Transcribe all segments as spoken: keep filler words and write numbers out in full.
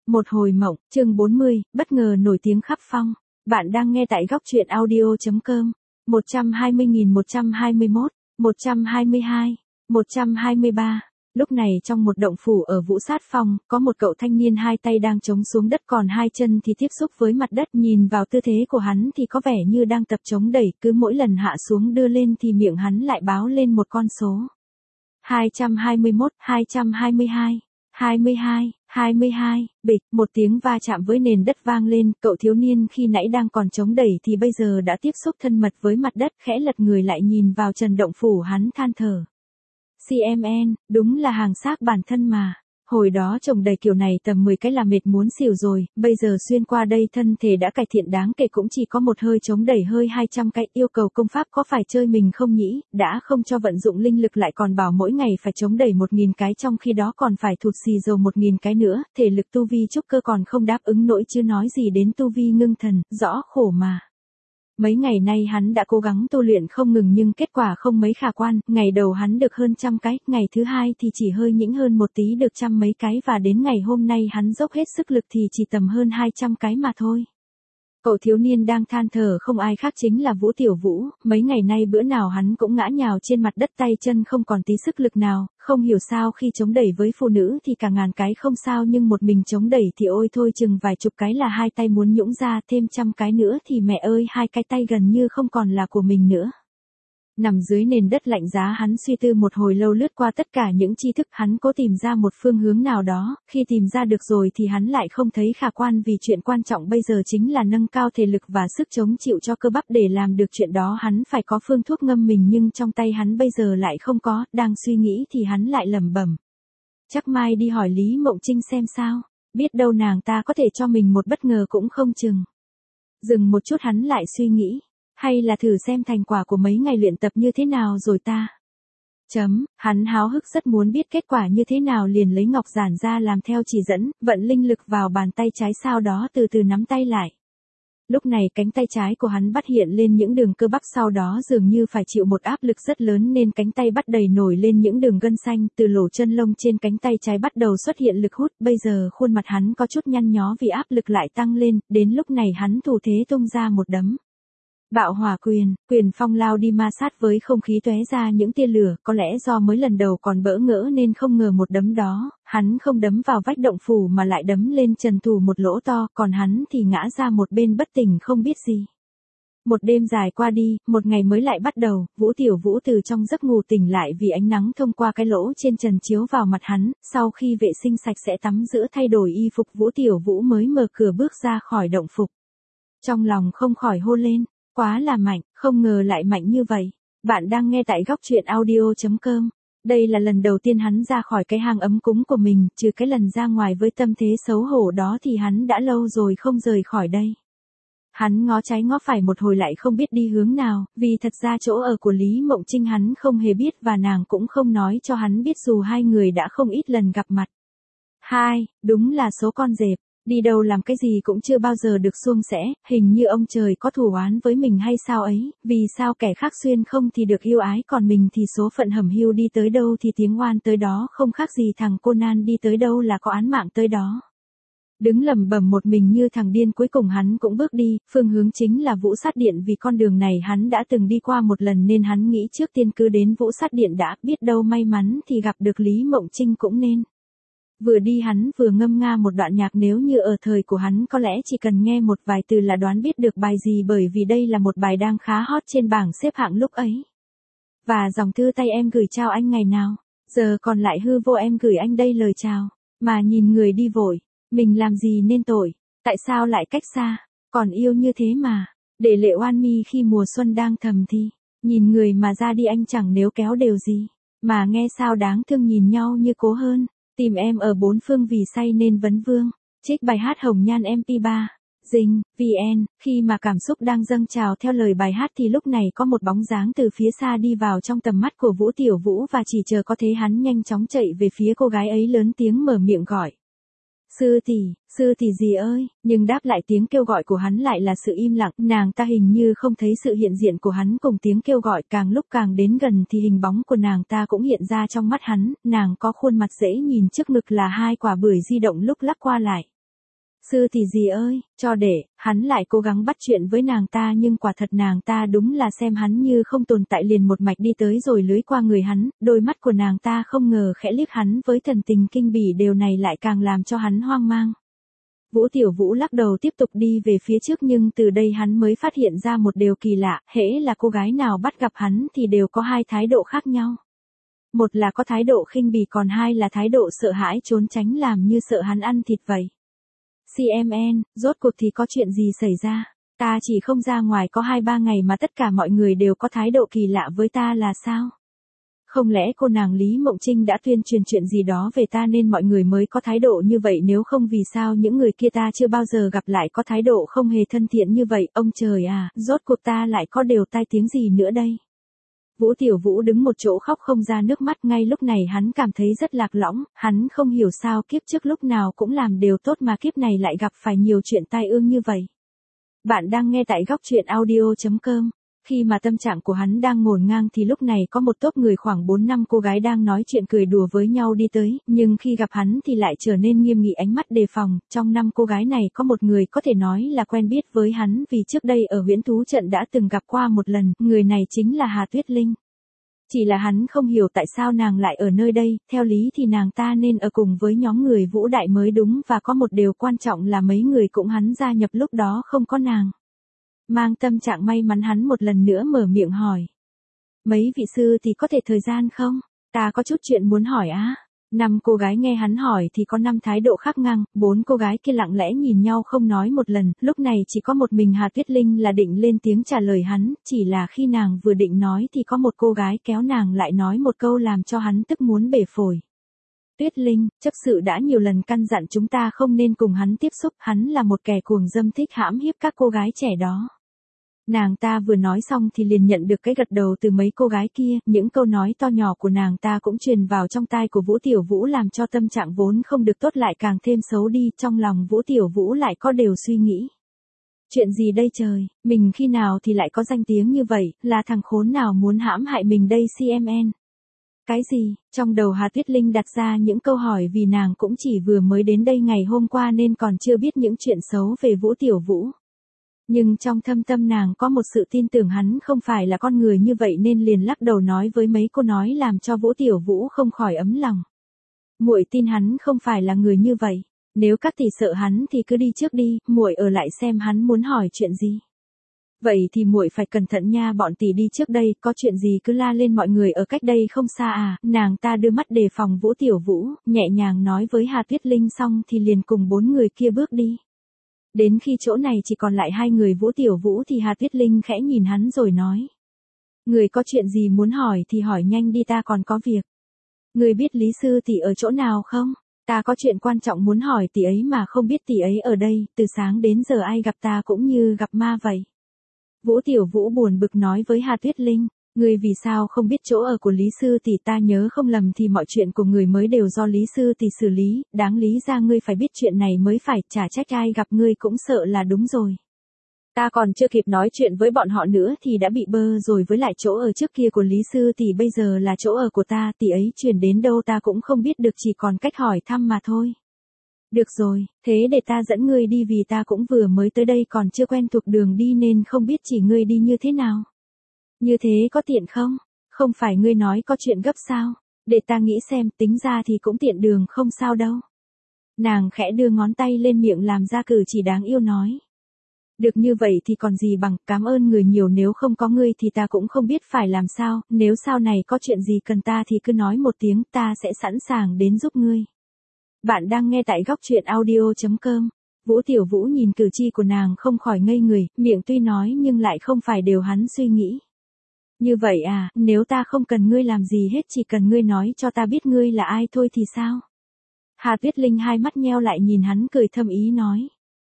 Một hồi mộng, chương bốn mươi, bất ngờ nổi tiếng khắp phong. Bạn đang nghe tại góc truyện audio chấm com. một trăm hai mươi nghìn một trăm hai mươi mốt, một trăm hai mươi hai, một trăm hai mươi ba. Lúc này trong một động phủ ở Vũ Sát Phong, có một cậu thanh niên hai tay đang chống xuống đất còn hai chân thì tiếp xúc với mặt đất. Nhìn vào tư thế của hắn thì có vẻ như đang tập chống đẩy, cứ mỗi lần hạ xuống đưa lên thì miệng hắn lại báo lên một con số. hai trăm hai mươi mốt, hai trăm hai mươi hai, hai mươi hai, hai mươi hai, bịch, một tiếng va chạm với nền đất vang lên, cậu thiếu niên khi nãy đang còn chống đẩy thì bây giờ đã tiếp xúc thân mật với mặt đất, khẽ lật người lại nhìn vào trần động phủ hắn than thở. xê em en, đúng là hàng xác bản thân mà. Hồi đó trồng đầy kiểu này tầm mười cái là mệt muốn xỉu rồi, bây giờ xuyên qua đây thân thể đã cải thiện đáng kể cũng chỉ có một hơi chống đẩy hơi hai trăm cái, yêu cầu công pháp có phải chơi mình không nhỉ, đã không cho vận dụng linh lực lại còn bảo mỗi ngày phải chống đẩy một nghìn cái trong khi đó còn phải thụt xì dầu một nghìn cái nữa, thể lực tu vi trúc cơ còn không đáp ứng nổi chứ nói gì đến tu vi ngưng thần, rõ khổ mà. Mấy ngày nay hắn đã cố gắng tu luyện không ngừng nhưng kết quả không mấy khả quan, ngày đầu hắn được hơn trăm cái, ngày thứ hai thì chỉ hơi nhĩnh hơn một tí được trăm mấy cái và đến ngày hôm nay hắn dốc hết sức lực thì chỉ tầm hơn hai trăm cái mà thôi. Cậu thiếu niên đang than thở không ai khác chính là Vũ Tiểu Vũ, mấy ngày nay bữa nào hắn cũng ngã nhào trên mặt đất tay chân không còn tí sức lực nào, không hiểu sao khi chống đẩy với phụ nữ thì cả ngàn cái không sao nhưng một mình chống đẩy thì ôi thôi chừng vài chục cái là hai tay muốn nhũn ra, thêm trăm cái nữa thì mẹ ơi hai cái tay gần như không còn là của mình nữa. Nằm dưới nền đất lạnh giá hắn suy tư một hồi lâu lướt qua tất cả những tri thức hắn cố tìm ra một phương hướng nào đó, khi tìm ra được rồi thì hắn lại không thấy khả quan vì chuyện quan trọng bây giờ chính là nâng cao thể lực và sức chống chịu cho cơ bắp để làm được chuyện đó hắn phải có phương thuốc ngâm mình nhưng trong tay hắn bây giờ lại không có, đang suy nghĩ thì hắn lại lẩm bẩm. Chắc mai đi hỏi Lý Mộng Trinh xem sao, biết đâu nàng ta có thể cho mình một bất ngờ cũng không chừng. Dừng một chút hắn lại suy nghĩ. Hay là thử xem thành quả của mấy ngày luyện tập như thế nào rồi ta. Chấm, hắn háo hức rất muốn biết kết quả như thế nào liền lấy ngọc giản ra làm theo chỉ dẫn, vận linh lực vào bàn tay trái sau đó từ từ nắm tay lại. Lúc này cánh tay trái của hắn bắt hiện lên những đường cơ bắp sau đó dường như phải chịu một áp lực rất lớn nên cánh tay bắt đầy nổi lên những đường gân xanh từ lỗ chân lông trên cánh tay trái bắt đầu xuất hiện lực hút. Bây giờ khuôn mặt hắn có chút nhăn nhó vì áp lực lại tăng lên, đến lúc này hắn thủ thế tung ra một đấm. Bạo hỏa quyền, quyền phong lao đi ma sát với không khí tóe ra những tia lửa, có lẽ do mới lần đầu còn bỡ ngỡ nên không ngờ một đấm đó, hắn không đấm vào vách động phủ mà lại đấm lên trần thủ một lỗ to, còn hắn thì ngã ra một bên bất tỉnh không biết gì. Một đêm dài qua đi, một ngày mới lại bắt đầu, Vũ Tiểu Vũ từ trong giấc ngủ tỉnh lại vì ánh nắng thông qua cái lỗ trên trần chiếu vào mặt hắn, sau khi vệ sinh sạch sẽ tắm rửa thay đổi y phục Vũ Tiểu Vũ mới mở cửa bước ra khỏi động phục. Trong lòng không khỏi hô lên. Quá là mạnh, không ngờ lại mạnh như vậy. Bạn đang nghe tại góc truyện audio chấm com. Đây là lần đầu tiên hắn ra khỏi cái hang ấm cúng của mình, trừ cái lần ra ngoài với tâm thế xấu hổ đó thì hắn đã lâu rồi không rời khỏi đây. Hắn ngó trái ngó phải một hồi lại không biết đi hướng nào, vì thật ra chỗ ở của Lý Mộng Trinh hắn không hề biết và nàng cũng không nói cho hắn biết dù hai người đã không ít lần gặp mặt. Hai, đúng là số con dẹp. Đi đâu làm cái gì cũng chưa bao giờ được suôn sẻ, hình như ông trời có thù oán với mình hay sao ấy, vì sao kẻ khác xuyên không thì được yêu ái còn mình thì số phận hẩm hiu đi tới đâu thì tiếng oan tới đó không khác gì thằng Conan đi tới đâu là có án mạng tới đó. Đứng lẩm bẩm một mình như thằng điên cuối cùng hắn cũng bước đi, phương hướng chính là Vũ Sát Điện vì con đường này hắn đã từng đi qua một lần nên hắn nghĩ trước tiên cứ đến Vũ Sát Điện đã, biết đâu may mắn thì gặp được Lý Mộng Trinh cũng nên. Vừa đi hắn vừa ngâm nga một đoạn nhạc nếu như ở thời của hắn có lẽ chỉ cần nghe một vài từ là đoán biết được bài gì bởi vì đây là một bài đang khá hot trên bảng xếp hạng lúc ấy. Và dòng thư tay em gửi chào anh ngày nào, giờ còn lại hư vô em gửi anh đây lời chào, mà nhìn người đi vội, mình làm gì nên tội, tại sao lại cách xa, còn yêu như thế mà, để lệ oan mi khi mùa xuân đang thầm thì, nhìn người mà ra đi anh chẳng nếu kéo đều gì, mà nghe sao đáng thương nhìn nhau như cố hơn. Tìm em ở bốn phương vì say nên vấn vương. Trích bài hát Hồng Nhan em pê ba. Dinh, vê en, khi mà cảm xúc đang dâng trào theo lời bài hát thì lúc này có một bóng dáng từ phía xa đi vào trong tầm mắt của Vũ Tiểu Vũ và chỉ chờ có thế hắn nhanh chóng chạy về phía cô gái ấy lớn tiếng mở miệng gọi. Sư tỷ, sư tỷ gì ơi, nhưng đáp lại tiếng kêu gọi của hắn lại là sự im lặng, nàng ta hình như không thấy sự hiện diện của hắn cùng tiếng kêu gọi càng lúc càng đến gần thì hình bóng của nàng ta cũng hiện ra trong mắt hắn, nàng có khuôn mặt dễ nhìn trước ngực là hai quả bưởi di động lúc lắc qua lại. Sư tỷ gì ơi, cho để, hắn lại cố gắng bắt chuyện với nàng ta nhưng quả thật nàng ta đúng là xem hắn như không tồn tại liền một mạch đi tới rồi lưới qua người hắn, đôi mắt của nàng ta không ngờ khẽ liếc hắn với thần tình kinh bỉ điều này lại càng làm cho hắn hoang mang. Vũ Tiểu Vũ lắc đầu tiếp tục đi về phía trước nhưng từ đây hắn mới phát hiện ra một điều kỳ lạ, hễ là cô gái nào bắt gặp hắn thì đều có hai thái độ khác nhau. Một là có thái độ khinh bỉ còn hai là thái độ sợ hãi trốn tránh làm như sợ hắn ăn thịt vậy. xê em en, rốt cuộc thì có chuyện gì xảy ra? Ta chỉ không ra ngoài có hai ba ngày mà tất cả mọi người đều có thái độ kỳ lạ với ta là sao? Không lẽ cô nàng Lý Mộng Trinh đã tuyên truyền chuyện gì đó về ta nên mọi người mới có thái độ như vậy, nếu không vì sao những người kia ta chưa bao giờ gặp lại có thái độ không hề thân thiện như vậy, ông trời à, rốt cuộc ta lại có đều tai tiếng gì nữa đây? Vũ Tiểu Vũ đứng một chỗ khóc không ra nước mắt, ngay lúc này hắn cảm thấy rất lạc lõng, hắn không hiểu sao kiếp trước lúc nào cũng làm đều tốt mà kiếp này lại gặp phải nhiều chuyện tai ương như vậy. Bạn đang nghe tại góc truyện audio chấm com. Khi mà tâm trạng của hắn đang ngổn ngang thì lúc này có một tốp người khoảng bốn năm cô gái đang nói chuyện cười đùa với nhau đi tới, nhưng khi gặp hắn thì lại trở nên nghiêm nghị ánh mắt đề phòng. Trong năm cô gái này có một người có thể nói là quen biết với hắn vì trước đây ở Huyễn Thú Trận đã từng gặp qua một lần, người này chính là Hà Tuyết Linh. Chỉ là hắn không hiểu tại sao nàng lại ở nơi đây, theo lý thì nàng ta nên ở cùng với nhóm người Vũ Đại mới đúng, và có một điều quan trọng là mấy người cũng hắn gia nhập lúc đó không có nàng. Mang tâm trạng may mắn hắn một lần nữa mở miệng hỏi. Mấy vị sư thì có thể thời gian không? Ta có chút chuyện muốn hỏi á. Năm cô gái nghe hắn hỏi thì có năm thái độ khác ngang, bốn cô gái kia lặng lẽ nhìn nhau không nói một lần, lúc này chỉ có một mình Hà Tuyết Linh là định lên tiếng trả lời hắn, chỉ là khi nàng vừa định nói thì có một cô gái kéo nàng lại nói một câu làm cho hắn tức muốn bể phổi. Tuyết Linh, chấp sự đã nhiều lần căn dặn chúng ta không nên cùng hắn tiếp xúc, hắn là một kẻ cuồng dâm thích hãm hiếp các cô gái trẻ đó. Nàng ta vừa nói xong thì liền nhận được cái gật đầu từ mấy cô gái kia, những câu nói to nhỏ của nàng ta cũng truyền vào trong tai của Vũ Tiểu Vũ làm cho tâm trạng vốn không được tốt lại càng thêm xấu đi, trong lòng Vũ Tiểu Vũ lại có đều suy nghĩ. Chuyện gì đây trời, mình khi nào thì lại có danh tiếng như vậy, là thằng khốn nào muốn hãm hại mình đây xê em en? Cái gì? Trong đầu Hà Tuyết Linh đặt ra những câu hỏi vì nàng cũng chỉ vừa mới đến đây ngày hôm qua nên còn chưa biết những chuyện xấu về Vũ Tiểu Vũ. Nhưng trong thâm tâm nàng có một sự tin tưởng hắn không phải là con người như vậy nên liền lắc đầu nói với mấy cô nói làm cho Vũ Tiểu Vũ không khỏi ấm lòng. Muội tin hắn không phải là người như vậy, nếu các tỷ sợ hắn thì cứ đi trước đi, muội ở lại xem hắn muốn hỏi chuyện gì. Vậy thì muội phải cẩn thận nha, bọn tỷ đi trước đây, có chuyện gì cứ la lên, mọi người ở cách đây không xa à. Nàng ta đưa mắt đề phòng Vũ Tiểu Vũ, nhẹ nhàng nói với Hà Tuyết Linh xong thì liền cùng bốn người kia bước đi. Đến khi chỗ này chỉ còn lại hai người Vũ Tiểu Vũ thì Hà Tuyết Linh khẽ nhìn hắn rồi nói. Người có chuyện gì muốn hỏi thì hỏi nhanh đi, ta còn có việc. Người biết Lý sư tỷ ở chỗ nào không? Ta có chuyện quan trọng muốn hỏi tỷ ấy mà không biết tỷ ấy ở đây, từ sáng đến giờ ai gặp ta cũng như gặp ma vậy. Vũ Tiểu Vũ buồn bực nói với Hà Tuyết Linh, người vì sao không biết chỗ ở của Lý sư tỷ? Ta nhớ không lầm thì mọi chuyện của người mới đều do Lý sư tỷ xử lý, đáng lý ra ngươi phải biết chuyện này mới phải, chả trách ai gặp ngươi cũng sợ là đúng rồi. Ta còn chưa kịp nói chuyện với bọn họ nữa thì đã bị bơ rồi, với lại chỗ ở trước kia của Lý sư tỷ bây giờ là chỗ ở của ta, tỷ ấy chuyển đến đâu ta cũng không biết được, chỉ còn cách hỏi thăm mà thôi. Được rồi, thế để ta dẫn ngươi đi vì ta cũng vừa mới tới đây còn chưa quen thuộc đường đi nên không biết chỉ ngươi đi như thế nào. Như thế có tiện không? Không phải ngươi nói có chuyện gấp sao? Để ta nghĩ xem, tính ra thì cũng tiện đường không sao đâu. Nàng khẽ đưa ngón tay lên miệng làm ra cử chỉ đáng yêu nói. Được như vậy thì còn gì bằng, cảm ơn người nhiều, nếu không có ngươi thì ta cũng không biết phải làm sao, nếu sau này có chuyện gì cần ta thì cứ nói một tiếng, ta sẽ sẵn sàng đến giúp ngươi. Bạn đang nghe tại góc truyện audio chấm com. Vũ Tiểu Vũ nhìn cử chỉ của nàng không khỏi ngây người, miệng tuy nói nhưng lại không phải đều hắn suy nghĩ. Như vậy à, nếu ta không cần ngươi làm gì hết, chỉ cần ngươi nói cho ta biết ngươi là ai thôi thì sao? Hà Tuyết Linh hai mắt nheo lại nhìn hắn cười thâm ý nói.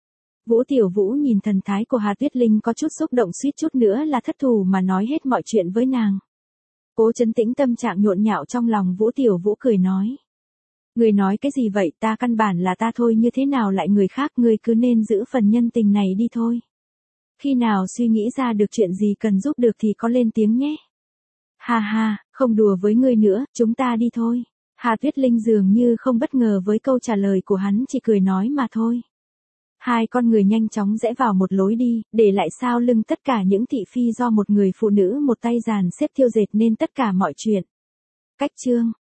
Vũ Tiểu Vũ nhìn thần thái của Hà Tuyết Linh có chút xúc động, suýt chút nữa là thất thù mà nói hết mọi chuyện với nàng. Cố trấn tĩnh tâm trạng nhộn nhạo trong lòng, Vũ Tiểu Vũ cười nói. Người nói cái gì vậy, ta căn bản là ta thôi, như thế nào lại người khác, ngươi cứ nên giữ phần nhân tình này đi thôi. Khi nào suy nghĩ ra được chuyện gì cần giúp được thì có lên tiếng nhé. Ha ha, không đùa với ngươi nữa, chúng ta đi thôi. Hà Tuyết Linh dường như không bất ngờ với câu trả lời của hắn, chỉ cười nói mà thôi. Hai con người nhanh chóng rẽ vào một lối đi, để lại sau lưng tất cả những thị phi do một người phụ nữ một tay dàn xếp thêu dệt nên tất cả mọi chuyện. Cách chương